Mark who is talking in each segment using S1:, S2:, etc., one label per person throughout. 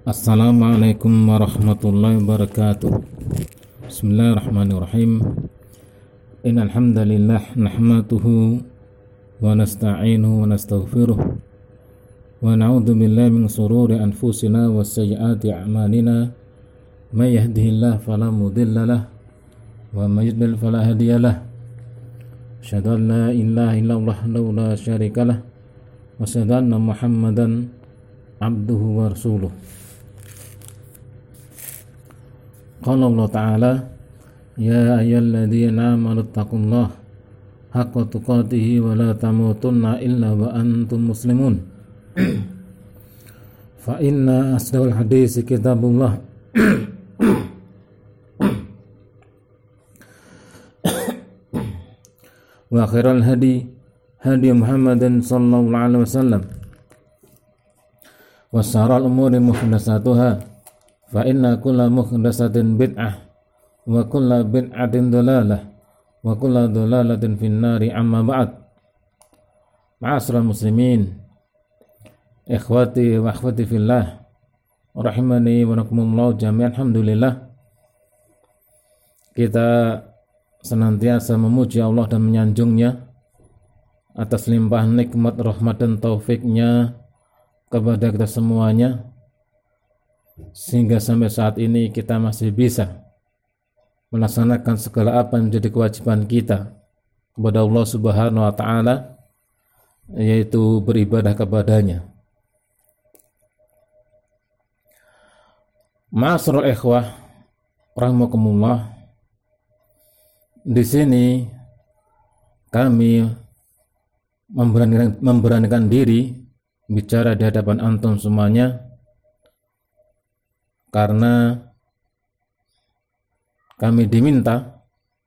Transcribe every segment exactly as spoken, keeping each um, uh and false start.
S1: Assalamualaikum warahmatullahi wabarakatuh. Bismillahirrahmanirrahim. Innal hamdalillah nahmaduhu wa nasta'inuhu wa nastaghfiruh wa na'udzu billahi min shururi anfusina wa sayyiati a'malina. May yahdihillahu fala mudilla lahu wa may yudlil fala hadiya lahu. Asyhadu an la ilaha illallah wahdahu la syarika lahu wa asyhadu anna Muhammadan abduhu wa rasuluh. Qala Allah Ta'ala, ya ayyuhalladzina amanu taqullaha haqqa tuqatih wa la tamutunna illa wa antum muslimun. Fa inna asdaqal hadits kitabullah wa khairal hadi hadi Muhammadin sallallahu alaihi wasallam wa syarrul umuri muhdatsatuha fa inna kulla muhdatsatin bid'ah wa kulla bid'atin dhalalah wa kulla dhalalatin finnari. Amma ba'd. Ma'asyiral muslimin, ikhwati wa akhwati fillah, rahimani wa rahimakumullah jami'an. Alhamdulillah, kita senantiasa memuji Allah dan menyanjungnya atas limpahan nikmat, rahmat dan taufiknya kepada kita semuanya, sehingga sampai saat ini kita masih bisa melaksanakan segala apa yang menjadi kewajiban kita kepada Allah Subhanahu wa Ta'ala, yaitu beribadah kepadanya. Ma'asyiral ikhwah rahimakumullah, di sini kami memberanikan, memberanikan diri bicara di hadapan antum semuanya karena kami diminta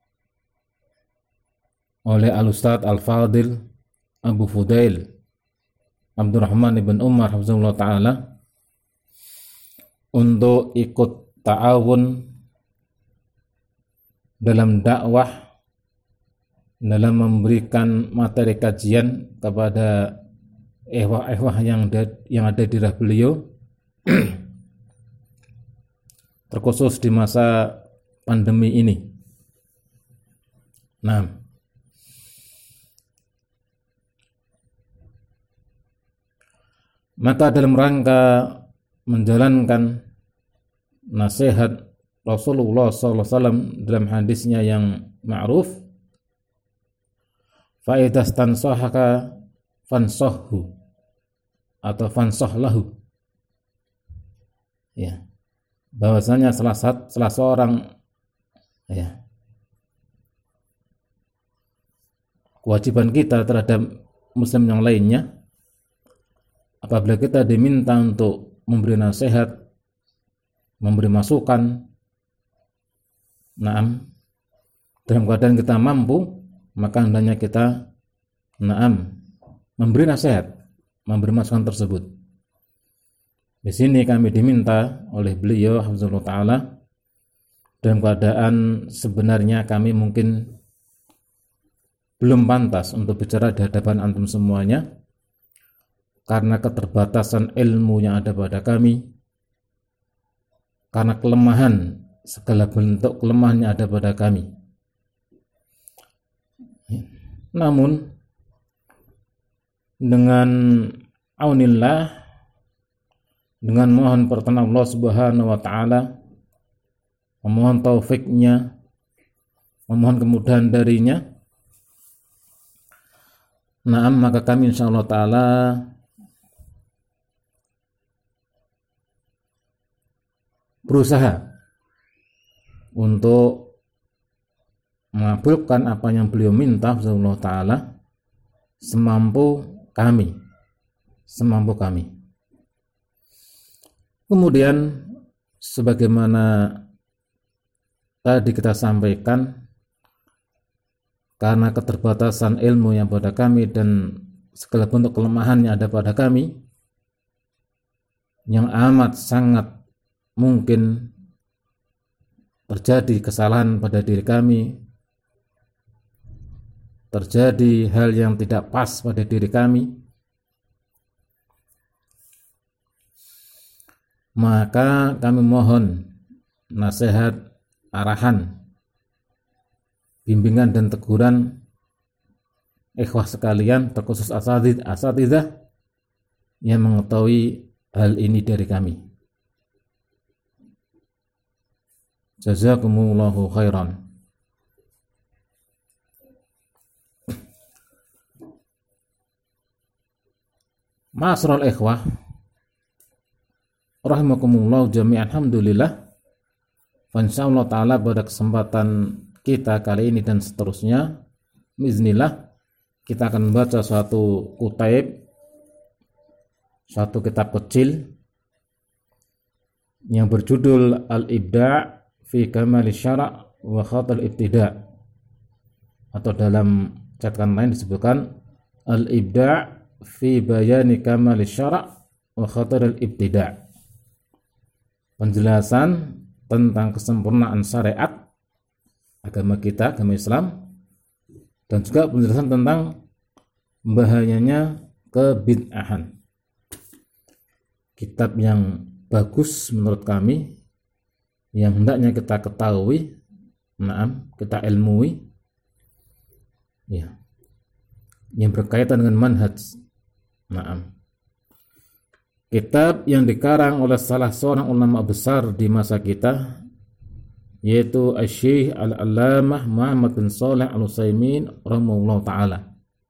S1: oleh Al-Ustadz Al-Fadil Abu Fudail Abdurrahman ibn Umar hafizahullah ta'ala untuk ikut ta'awun dalam dakwah, dalam memberikan materi kajian kepada ehwah-ehwah yang ada, yang ada di daerah beliau, terkhusus di masa pandemi ini. Nah, maka dalam rangka menjalankan nasihat Rasulullah sallallahu alaihi wasallam dalam hadisnya yang ma'ruf, fa idastansahaka fansahhu atau fansahlahu, ya, bahwasanya salah, salah seorang ya, kewajiban kita terhadap muslim yang lainnya, apabila kita diminta untuk memberi nasihat, memberi masukan, naam, dalam keadaan kita mampu, maka hendaknya kita naam memberi nasihat, memberi masukan tersebut. Di sini kami diminta oleh beliau hafizahullah ta'ala dalam keadaan sebenarnya kami mungkin belum pantas untuk bicara di hadapan antum semuanya karena keterbatasan ilmu yang ada pada kami, karena kelemahan, segala bentuk kelemahan yang ada pada kami. Namun dengan aunillah, dengan mohon pertolongan Allah Subhanahu wa Ta'ala, memohon taufiknya, memohon kemudahan darinya, naam, maka kami insyaallah ta'ala berusaha untuk mengabulkan apa yang beliau minta insyaallah ta'ala semampu kami, semampu kami. Kemudian sebagaimana tadi kita sampaikan, karena keterbatasan ilmu yang pada kami dan segala bentuk kelemahan yang ada pada kami, yang amat sangat mungkin terjadi kesalahan pada diri kami, terjadi hal yang tidak pas pada diri kami, maka kami mohon nasihat, arahan, bimbingan dan teguran ikhwah sekalian, terkhusus asatid, asatidzah yang mengetahui hal ini dari kami. Jazakumullahu khairan. Ma'asyiral ikhwah rahimakumullah jami'an, alhamdulillah. Insyaallah taala pada kesempatan kita kali ini dan seterusnya biiznillah kita akan membaca suatu kutaib, suatu kitab kecil yang berjudul Al-Ibda' fi Kamal Syara' wa Khatal Ibtida', atau dalam catatan lain disebutkan Al-Ibda' fi Bayani Kamal Syara' wa Khatal Ibtida', penjelasan tentang kesempurnaan syariat agama kita, agama Islam, dan juga penjelasan tentang bahayanya kebid'ahan. Kitab yang bagus menurut kami, yang hendaknya kita ketahui, naam, kita ilmui, ya, yang berkaitan dengan manhaj, naam. Kitab yang dikarang oleh salah seorang ulama besar di masa kita, yaitu Asy-Syaikh Al-Allamah Muhammad bin Shalih Al-Utsaimin rahimahullah taala.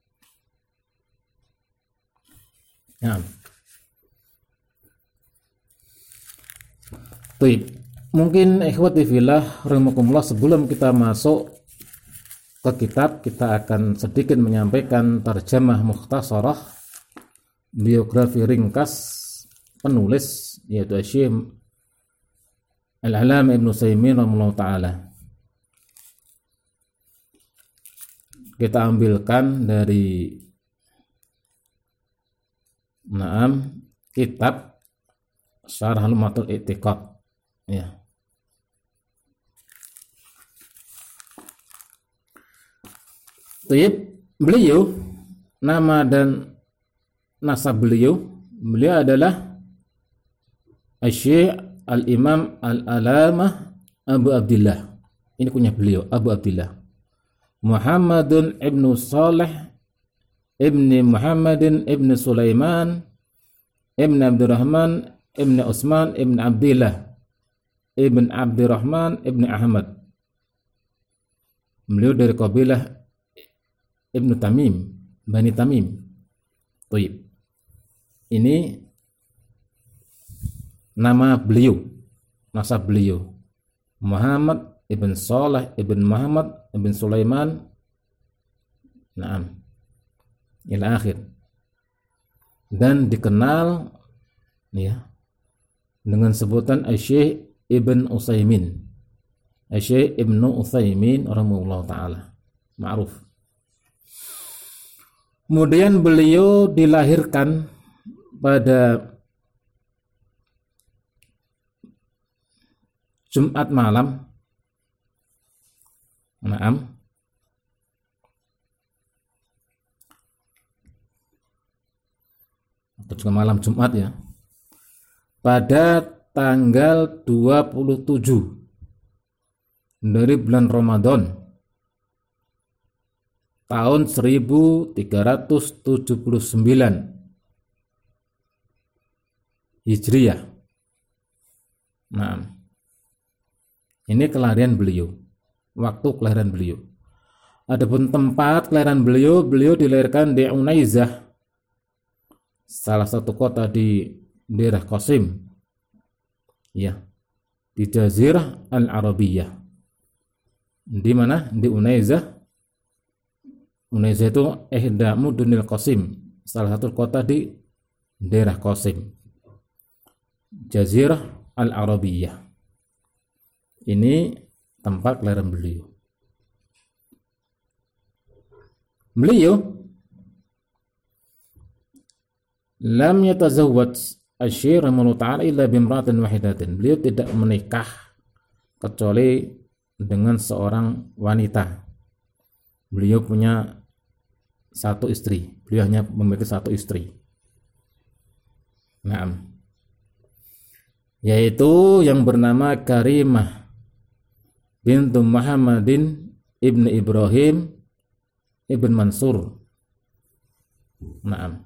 S1: Ya. Baik, mungkin ikhwati fillah rahimakumullah, sebelum kita masuk ke kitab, kita akan sedikit menyampaikan tarjamah mukhtasarah, biografi ringkas penulis, yaitu Syekh Al-Allamah Ibnu Utsaimin rahimahullah taala. Kita ambilkan dari naam kitab Syarah Lumatul I'tiqad, ya. Taib, beliau, nama dan nasab beliau, beliau adalah Asy-Syaikh Al-Imam Al-Allamah Abu Abdillah. Ini kunyah beliau, Abu Abdillah Muhammadun ibnu Salih ibni Muhammadin ibni Sulaiman ibni Abdurrahman ibni Utsman ibni Abdillah ibn Abdurrahman ibni Ahmad. Beliau dari kabilah Ibnu Tamim, Bani Tamim. Baik. Ini nama beliau, nasab beliau, Muhammad ibn Salih ibn Muhammad ibn Sulaiman, naam, ila akhir. Dan dikenal, ya, dengan sebutan Asy-Syaikh Ibn Utsaimin, Asy-Syaikh Ibnu Utsaimin rahimahullah taala, ma'ruf. Kemudian beliau dilahirkan pada Jumat malam, naam, atau juga malam Jumat, ya, pada tanggal dua puluh tujuh dari bulan Ramadan tahun seribu tiga ratus tujuh puluh sembilan Hijriah. Nah, ini kelahiran beliau, waktu kelahiran beliau. Adapun tempat kelahiran beliau, beliau dilahirkan di Unaizah, salah satu kota di daerah Qasim, ya, di Jazirah Al-Arabiyah. Di mana? Di Unaizah. Unaizah itu ihda mudunil Qasim, salah satu kota di daerah Qasim, Jazirah Al-Arabiyah. Ini tempat kelahiran beliau. Beliau lam yatazawwaj Asy-Syaikh rahimahullah ta'ala illa bimra'atin wahidatin. Beliau tidak menikah kecuali dengan seorang wanita. Beliau punya satu istri. Beliau hanya memiliki satu istri. Naam. yaitu yang bernama Karimah bintu Muhammadin ibn Ibrahim ibn Mansur. Naam.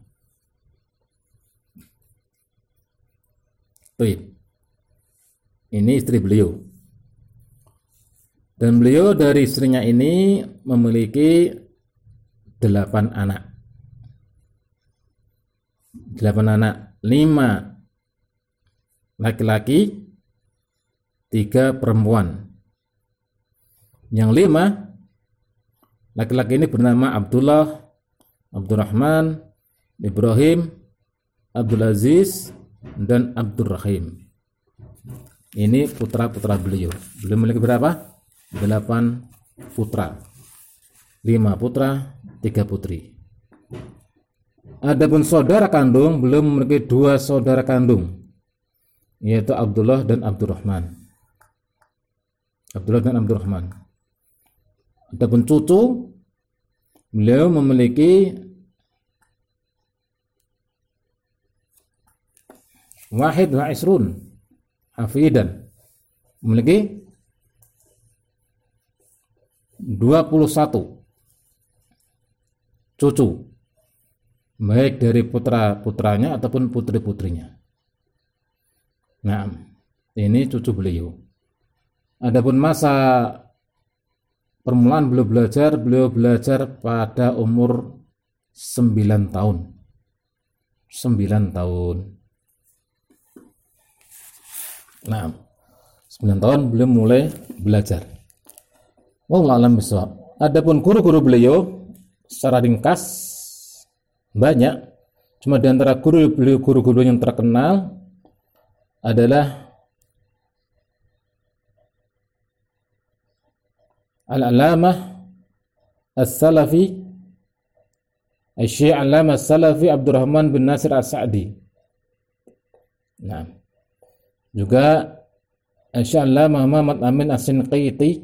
S1: Baik. Ini istri beliau. Dan beliau dari istrinya ini memiliki delapan anak. Delapan anak, lima laki-laki, tiga perempuan. Yang lima laki-laki ini bernama Abdullah, Abdurrahman, Ibrahim, Abdul Aziz, dan Abdurrahim. Ini putra-putra beliau. Beliau memiliki berapa? Delapan putra. Lima putra, tiga putri. Adapun saudara kandung, beliau memiliki dua saudara kandung, yaitu Abdullah dan Abdurrahman. Abdullah dan Abdurrahman. Adapun cucu, beliau memiliki wahid wa isrun hafidan, memiliki dua puluh satu cucu, baik dari putra-putranya ataupun putri-putrinya. Nah, ini cucu beliau. Adapun masa permulaan beliau belajar, beliau belajar pada umur sembilan tahun. sembilan tahun. Nah, sembilan tahun beliau mulai belajar. Wallahu a'lam bishawab. Adapun guru-guru beliau secara ringkas banyak, cuma di antara guru beliau guru-guru yang terkenal adalah Al-Alamah As-Salafi Asy-Syaikh Alamah As-Salafi Abdurrahman bin Nasir As-Sa'di. Nah, juga Asy-Syaikh Alamah Muhammad Amin As-Sinqiti,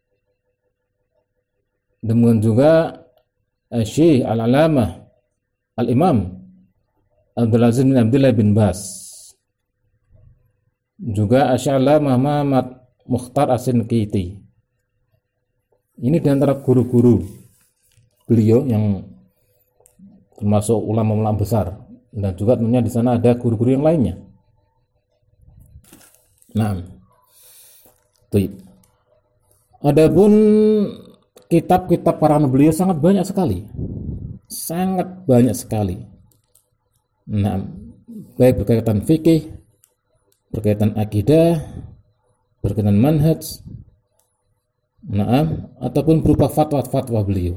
S1: demikian juga Asy-Syaikh Al-Alamah Al-Imam Abdul Aziz bin Abdullah bin Bas, juga Asy-Syaikh Alamah Muhammad Mukhtar As-Sinqiti. Ini diantara guru-guru beliau yang termasuk ulama-ulama besar, dan juga tentunya di sana ada guru-guru yang lainnya. Nah, baik. Adapun kitab-kitab karangan beliau sangat banyak sekali, sangat banyak sekali. Nah, baik berkaitan fikih, berkaitan akidah, berkaitan manhaj, naam, ataupun berupa fatwa-fatwa beliau.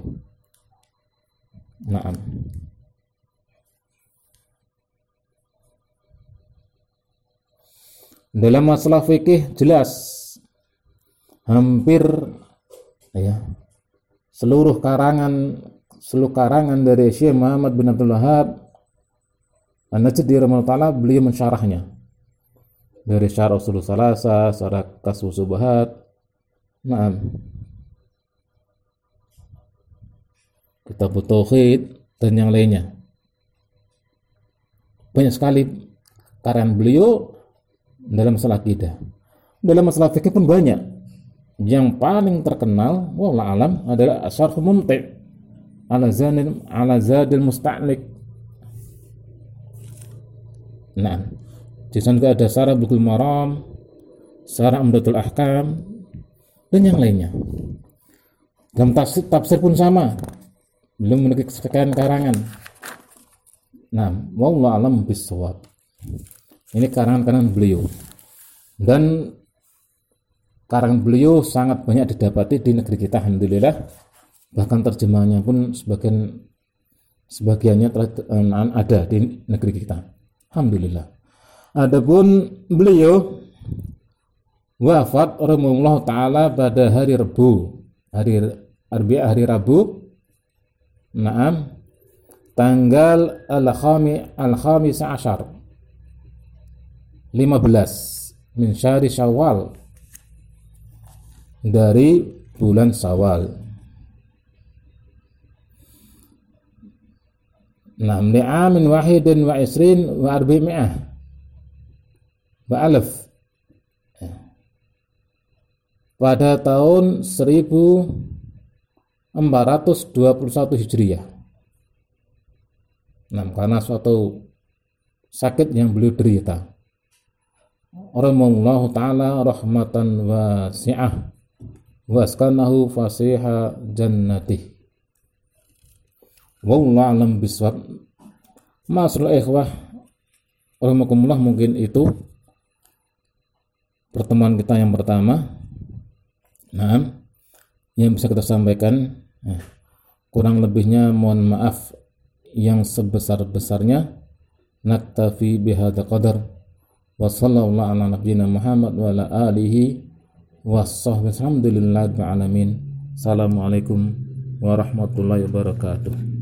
S1: Naam. Dalam masalah fikih jelas hampir ya seluruh karangan seluruh karangan dari Syekh Muhammad bin Abdul Wahhab An-Najdi rahimahullah taala beliau mensyarahnya. Dari syarah usul salasa, syarah kasfu subahat, naam, kitab tauhid dan yang lainnya. Banyak sekali karangan beliau dalam masalah akidah. Dalam masalah fikih pun banyak. Yang paling terkenal wallahu alam adalah Syarh Mumti' ala Zanil ala Zadil Musta'lik. Nah, di sana juga ada Syarah Bulughul Maram, Syarah Umdatul Ahkam, dan yang lainnya. Dalam tafsir, tafsir pun sama, belum memiliki sekian karangan. Nah, wallahu alam bishawab. Ini karangan-karangan beliau, dan karangan beliau sangat banyak didapati di negeri kita, alhamdulillah. Bahkan terjemahannya pun sebagian sebagiannya ada di negeri kita, alhamdulillah. Adapun beliau wafat rahimahullah taala pada hari Rabu, hari Arbi'ah, hari Rabu, naam, tanggal al-khami al-khamis asyar, lima belas min syahri Syawal, dari bulan Syawal. Naam, li'amin wahidin wa isrin wa arba'imi'ah wa alaf pada tahun seribu empat ratus dua puluh satu Hijriah. Nah, karena suatu sakit yang beliau derita. Rahimahullahu ta'ala rahmatan wasi'ah waskanahu fasiha jannatih. Wallahu a'lam bishawab. Masalah ikhwah rahimakumullah, mungkin itu pertemuan kita yang pertama. Nah, yang bisa kita sampaikan, nah, kurang lebihnya mohon maaf yang sebesar-besarnya. Naktafi bihadza qadar wa sallallahu ala nabiyyina Muhammad wa ala alihi washabbihi alhamdulillahi rabbil alamin. Assalamualaikum warahmatullahi wabarakatuh.